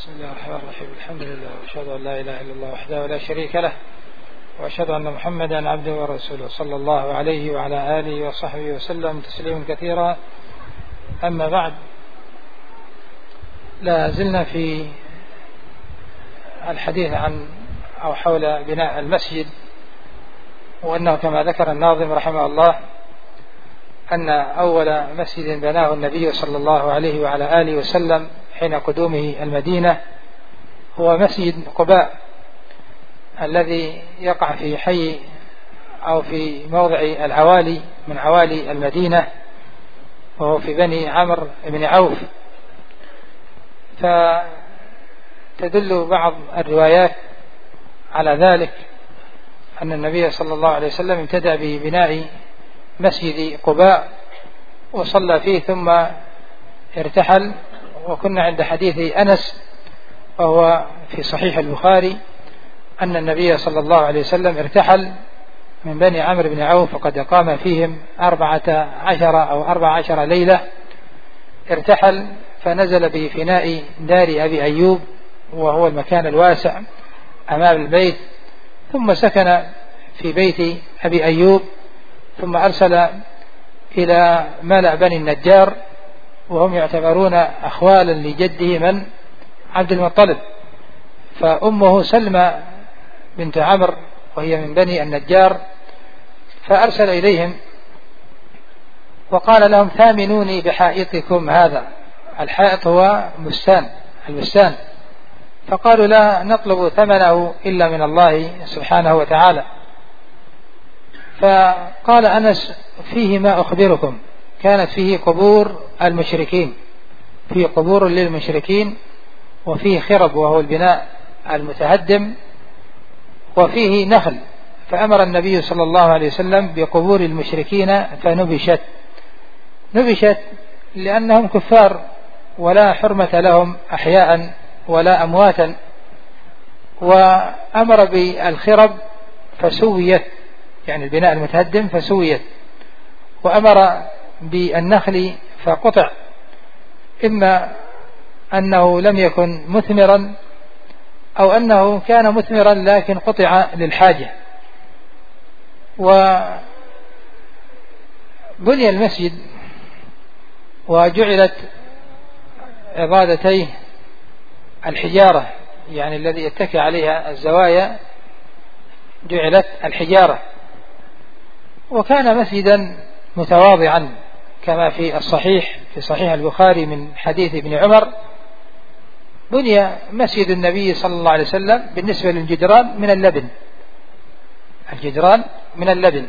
بسم الله الرحمن الرحيم. الحمد لله وأشهد أن لا إله إلا الله وحده لا شريك له، وأشهد أن محمدا عبده ورسوله صلى الله عليه وعلى آله وصحبه وسلم تسليما كثيرا. أما بعد، لا زلنا في الحديث عن أو حول بناء المسجد، وأنه كما ذكر الناظم رحمه الله أن أول مسجد بناه النبي صلى الله عليه وعلى آله وسلم حين قدومه المدينة هو مسجد قباء، الذي يقع في حي أو في موضع العوالي من عوالي المدينة، وهو في بني عمرو بن عوف. فتدل بعض الروايات على ذلك أن النبي صلى الله عليه وسلم ابتدأ ببناء مسجد قباء وصلى فيه ثم ارتحل. وكنا عند حديث أنس وهو في صحيح البخاري أن النبي صلى الله عليه وسلم ارتحل من بني عمرو بن عوف وقد قام فيهم 14 ليلة. ارتحل فنزل بفناء دار أبي أيوب، وهو المكان الواسع أمام البيت، ثم سكن في بيت أبي أيوب، ثم أرسل إلى ملأ بني النجار، وهم يعتبرون أخوالا لجده من عبد المطلب، فأمه سلمى بنت عمرو وهي من بني النجار، فأرسل إليهم وقال لهم: ثامنوني بحائطكم هذا. الحائط هو البستان. فقالوا: لا نطلب ثمنه إلا من الله سبحانه وتعالى. فقال أنس: فيه ما أخبركم، كانت فيه قبور المشركين، فيه قبور للمشركين، وفيه خرب وهو البناء المتهدم، وفيه نخل. فأمر النبي صلى الله عليه وسلم بقبور المشركين فنبشت لأنهم كفار ولا حرمة لهم أحياء ولا أمواتا. وأمر بالخرب فسويت، يعني البناء المتهدم فسويت. وأمر بالنخل فقطع، إما أنه لم يكن مثمرا أو أنه كان مثمرا لكن قطع للحاجة. وبني المسجد وجعلت عضادتيه الحجارة، يعني الذي يتكئ عليها الزوايا جعلت الحجارة، وكان مسجدا متواضعا كما في صحيح البخاري من حديث ابن عمر: بني مسجد النبي صلى الله عليه وسلم بالنسبة للجدران من اللبن، الجدران من اللبن،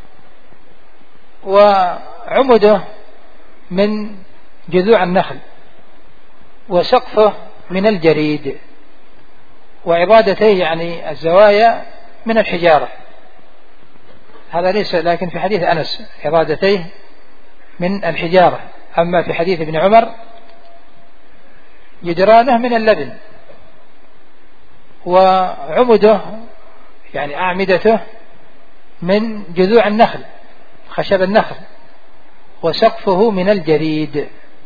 وعمده من جذوع النخل، وسقفه من الجريد، وعبادتيه يعني الزوايا من الحجارة. هذا ليس، لكن في حديث أنس عبادتيه من الحجارة. أما في حديث ابن عمر جدرانه من اللبن، وعمده يعني أعمدته من جذوع النخل، خشب النخل، وسقفه من الجريد.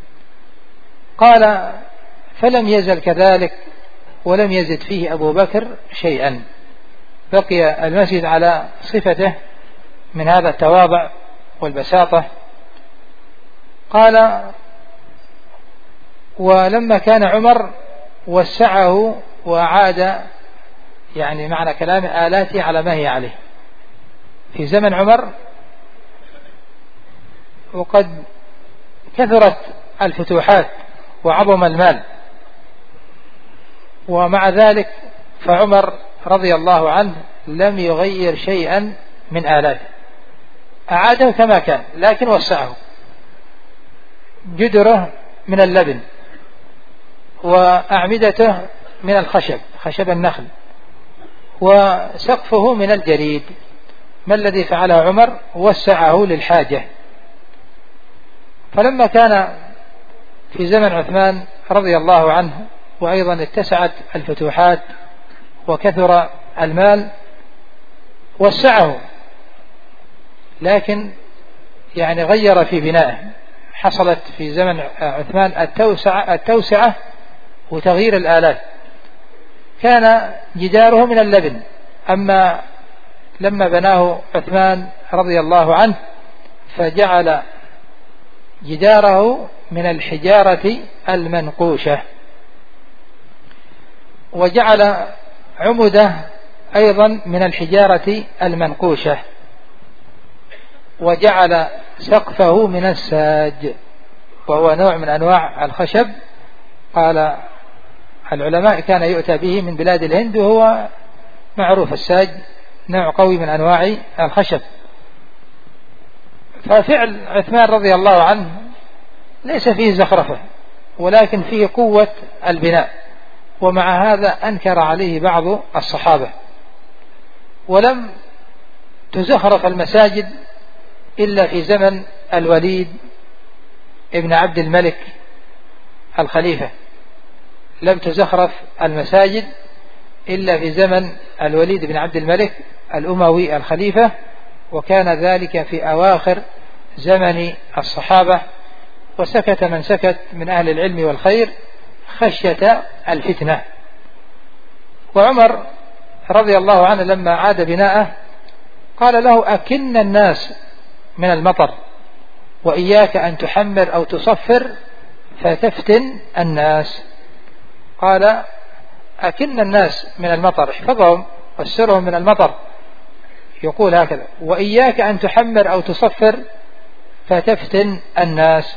قال: فلم يزل كذلك ولم يزد فيه أبو بكر شيئا، بقي المسجد على صفته من هذا التواضع والبساطة. قال: ولما كان عمر وسعه وأعاد، يعني معنى كلام آلاته على ما هي عليه. في زمن عمر وقد كثرت الفتوحات وعظم المال، ومع ذلك فعمر رضي الله عنه لم يغير شيئا من آلاته، أعاده كما كان لكن وسعه. جدره من اللبن، وأعمدته من الخشب، خشب النخل، وسقفه من الجريد. ما الذي فعله عمر؟ وسعه للحاجة. فلما كان في زمن عثمان رضي الله عنه وأيضا اتسعت الفتوحات وكثر المال وسعه، لكن يعني غير في بنائه. حصلت في زمن عثمان التوسعة وتغيير الآلات. كان جداره من اللبن، أما لما بناه عثمان رضي الله عنه فجعل جداره من الحجارة المنقوشة، وجعل عمده أيضا من الحجارة المنقوشة، وجعل سقفه من الساج وهو نوع من أنواع الخشب. قال العلماء كان يؤتى به من بلاد الهند، وهو معروف الساج نوع قوي من أنواع الخشب. ففعل عثمان رضي الله عنه ليس فيه زخرفة، ولكن فيه قوة البناء، ومع هذا أنكر عليه بعض الصحابة. ولم تزخرف المساجد إلا في زمن الوليد ابن عبد الملك الخليفة، لم تزخرف المساجد إلا في زمن الوليد بن عبد الملك الأموي الخليفة، وكان ذلك في أواخر زمن الصحابة، وسكت من سكت من أهل العلم والخير خشية الفتنة. وعمر رضي الله عنه لما عاد بناءه قال له: أكن الناس من المطر، وإياك أن تحمر أو تصفر فتفتن الناس. قال: أكن الناس من المطر، احفظهم وسرهم من المطر، يقول هكذا: وإياك أن تحمر أو تصفر فتفتن الناس.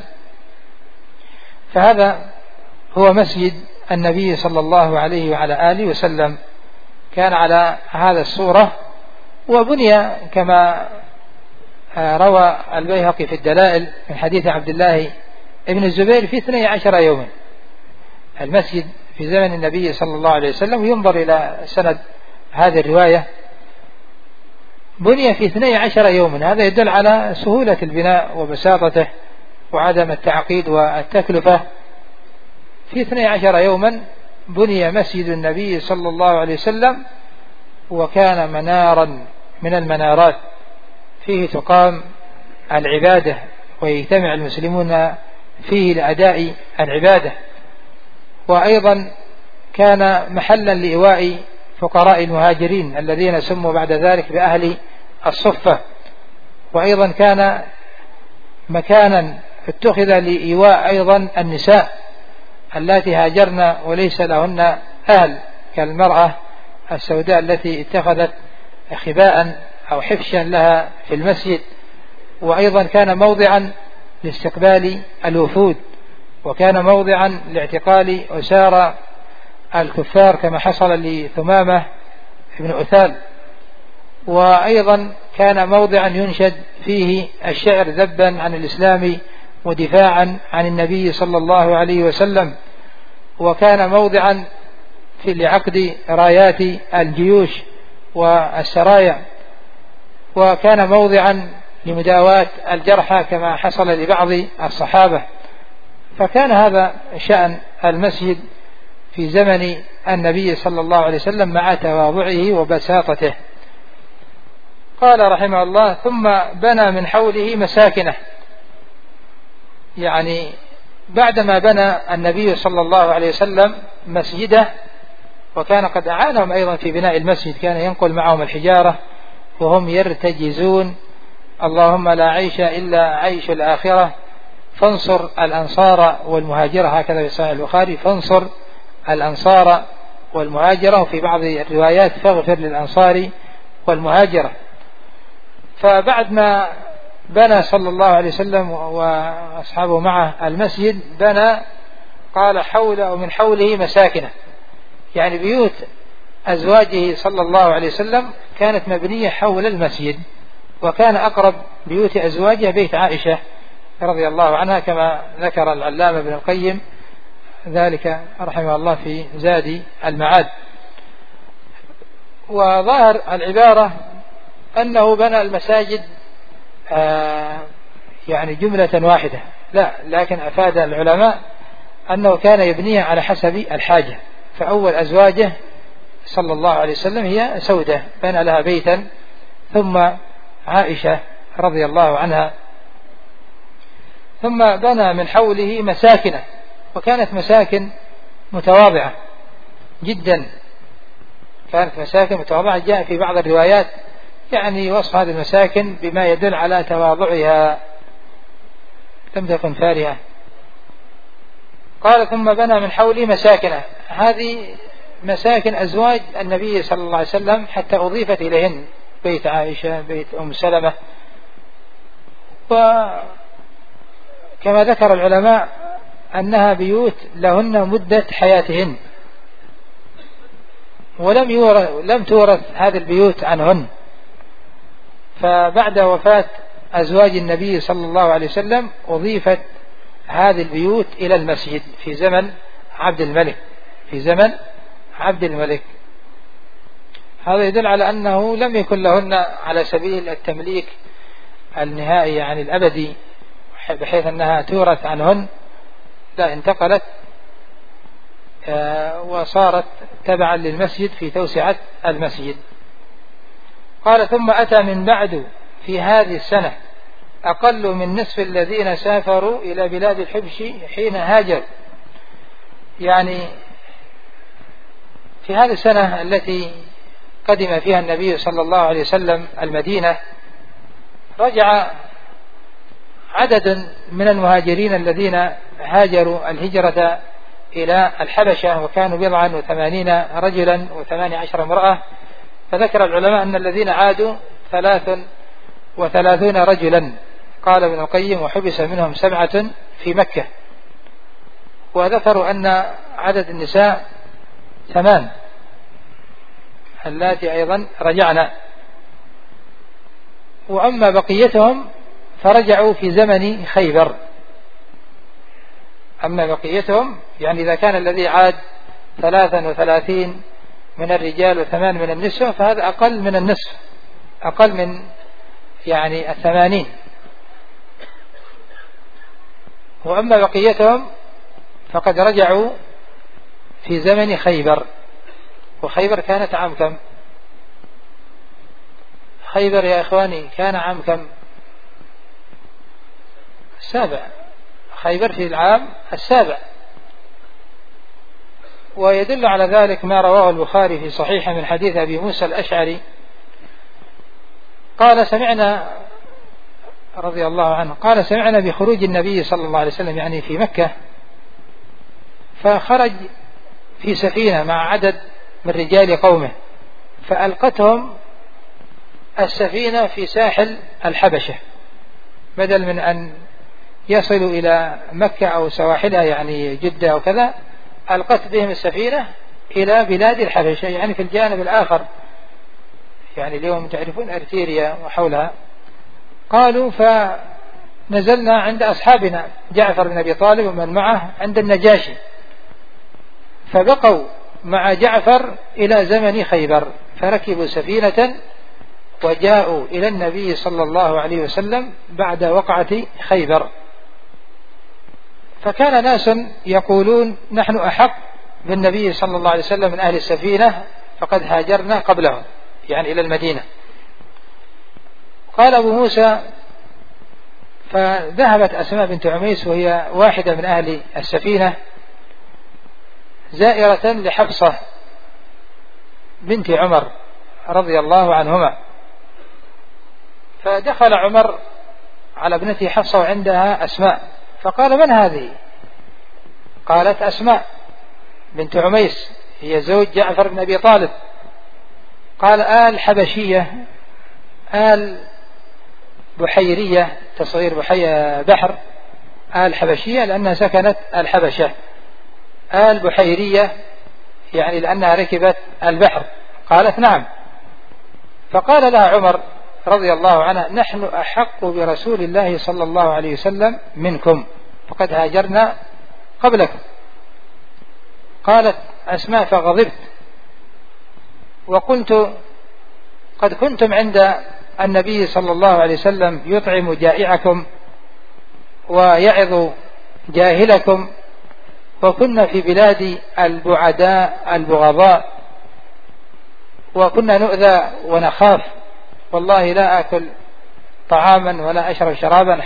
فهذا هو مسجد النبي صلى الله عليه وعلى آله وسلم، كان على هذا الصورة، وبني كما روى البيهقي في الدلائل من حديث عبد الله ابن الزبير في 12 يوما. المسجد في زمن النبي صلى الله عليه وسلم، ينظر إلى سند هذه الرواية، بني في 12 يوما. هذا يدل على سهولة البناء وبساطته وعدم التعقيد والتكلفة. في 12 يوما بني مسجد النبي صلى الله عليه وسلم، وكان منارا من المنارات، فيه تقام العبادة ويجتمع المسلمون فيه لأداء العبادة. وأيضا كان محلا لإيواء فقراء المهاجرين الذين سموا بعد ذلك بأهل الصفة. وأيضا كان مكانا اتخذ لإيواء أيضا النساء اللاتي هاجرن وليس لهن أهل، كالمرأة السوداء التي اتخذت خباء أو حفشا لها في المسجد. وأيضا كان موضعا لاستقبال الوفود، وكان موضعا لاعتقال أسارى الكفار كما حصل لثمامة بن أثال. وأيضا كان موضعا ينشد فيه الشعر ذبا عن الإسلام ودفاعا عن النبي صلى الله عليه وسلم. وكان موضعا لعقد رايات الجيوش والسرايا. وكان موضعا لمداواة الجرحى كما حصل لبعض الصحابة. فكان هذا شأن المسجد في زمن النبي صلى الله عليه وسلم مع تواضعه وبساطته. قال رحمه الله: ثم بنى من حوله مساكنه، يعني بعدما بنى النبي صلى الله عليه وسلم مسجده، وكان قد أعانهم أيضا في بناء المسجد، كان ينقل معهم الحجارة وهم يرتجزون: اللهم لا عيش إلا عيش الآخرة فانصر الأنصار والمهاجرة، هكذا في صحيح البخاري: فانصر الأنصار والمهاجرة، وفي بعض الروايات فاغفر للأنصار والمهاجرة. فبعد ما بنى صلى الله عليه وسلم وأصحابه معه المسجد، بنى قال حوله ومن حوله مساكنه، يعني بيوت أزواجه صلى الله عليه وسلم كانت مبنية حول المسجد، وكان أقرب بيوت أزواجه بيت عائشة رضي الله عنها، كما ذكر العلامة ابن القيم ذلك رحمه الله في زاد المعاد. وظاهر العبارة أنه بنى المساجد يعني جملة واحدة، لا، لكن أفاد العلماء أنه كان يبنيها على حسب الحاجة. فأول أزواجه صلى الله عليه وسلم هي سودة، بنى لها بيتا، ثم عائشة رضي الله عنها، ثم بنى من حوله مساكنه. وكانت مساكن متواضعة جدا، كانت مساكن متواضعة. جاء في بعض الروايات يعني وصف هذه المساكن بما يدل على تواضعها، لم تكن فارهة. قال ثم بنى من حوله مساكنه، هذه مساكن أزواج النبي صلى الله عليه وسلم حتى أضيفت إليهن، بيت عائشة، بيت أم سلمة. وكما ذكر العلماء أنها بيوت لهن مدة حياتهن، ولم تورث هذه البيوت عنهن. فبعد وفاة أزواج النبي صلى الله عليه وسلم أضيفت هذه البيوت إلى المسجد في زمن عبد الملك. هذا يدل على أنه لم يكن لهن على سبيل التمليك النهائي يعني الأبدي، بحيث أنها تورث عنهن، لا، انتقلت وصارت تبعا للمسجد في توسعة المسجد. قال ثم أتى من بعد في هذه السنة أقل من نصف الذين سافروا إلى بلاد الحبش حين هاجر، يعني في هذه السنة التي قدم فيها النبي صلى الله عليه وسلم المدينة، رجع عدد من المهاجرين الذين هاجروا الهجرة إلى الحبشة، وكانوا 87 رجلا و18 امرأة. فذكر العلماء أن الذين عادوا 33 رجلا، قال ابن القيم وحبس منهم 7 في مكة. وذكروا أن عدد النساء 8 اللاتي أيضا رجعنا، وأما بقيتهم فرجعوا في زمن خيبر. أما بقيتهم يعني إذا كان الذي عاد 33 من الرجال و8 من النساء، فهذا أقل من النصف، أقل من يعني 80. وأما بقيتهم فقد رجعوا في زمن خيبر. وخيبر كانت عام كم؟ خيبر يا إخواني كان عام كم؟ 7. خيبر في العام 7. ويدل على ذلك ما رواه البخاري في صحيحه من حديث أبي موسى الأشعري قال سمعنا رضي الله عنه قال سمعنا بخروج النبي صلى الله عليه وسلم يعني في مكة، فخرج في سفينة مع عدد من رجال قومه، فألقتهم السفينة في ساحل الحبشة، بدل من أن يصلوا إلى مكة أو سواحلها يعني جدة أو كذا، ألقت بهم السفينة إلى بلاد الحبشة يعني في الجانب الآخر، يعني اليوم تعرفون أرتيريا وحولها. قالوا فنزلنا عند أصحابنا جعفر بن أبي طالب ومن معه عند النجاشي، فبقوا مع جعفر إلى زمن خيبر، فركبوا سفينة وجاءوا إلى النبي صلى الله عليه وسلم بعد وقعة خيبر. فكان ناس يقولون نحن أحق بالنبي صلى الله عليه وسلم من أهل السفينة، فقد هاجرنا قبلهم يعني إلى المدينة. قال أبو موسى فذهبت أسماء بنت عميس وهي واحدة من أهل السفينة زائرة لحفصة بنت عمر رضي الله عنهما، فدخل عمر على ابنته حفصة وعندها أسماء، فقال من هذه؟ قالت أسماء بنت عميس هي زوج جعفر بن أبي طالب. قال آل حبشية، آل بحيرية، تصغير بحر، آل حبشية لأنها سكنت الحبشة، آل بحيرية يعني لأنها ركبت البحر. قالت نعم. فقال لها عمر رضي الله عنه نحن أحق برسول الله صلى الله عليه وسلم منكم، فقد هاجرنا قبلكم. قالت أسماء فغضبت وقلت قد كنتم عند النبي صلى الله عليه وسلم يطعم جائعكم ويعظ جاهلكم، وكنا في بلاد البعداء البغضاء، وكنا نؤذى ونخاف، والله لا أكل طعاما ولا أشرب شرابا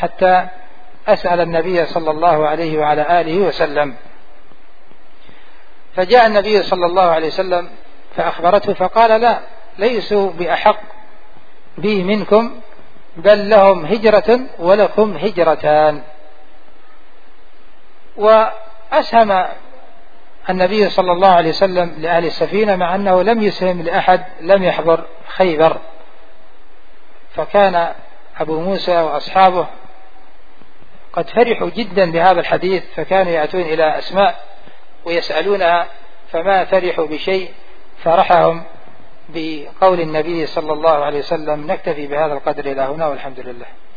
فجاء النبي صلى الله عليه وسلم فأخبرته فقال لا، ليسوا بأحق بي منكم، بل لهم هجرة ولكم هجرتان. وأسهم النبي صلى الله عليه وسلم لأهل السفينة مع أنه لم يسهم لأحد لم يحضر خيبر. فكان أبو موسى وأصحابه قد فرحوا جدا بهذا الحديث، فكانوا يأتون إلى أسماء ويسألونها، فما فرحوا بشيء فرحهم بقول النبي صلى الله عليه وسلم. نكتفي بهذا القدر إلى هنا، والحمد لله.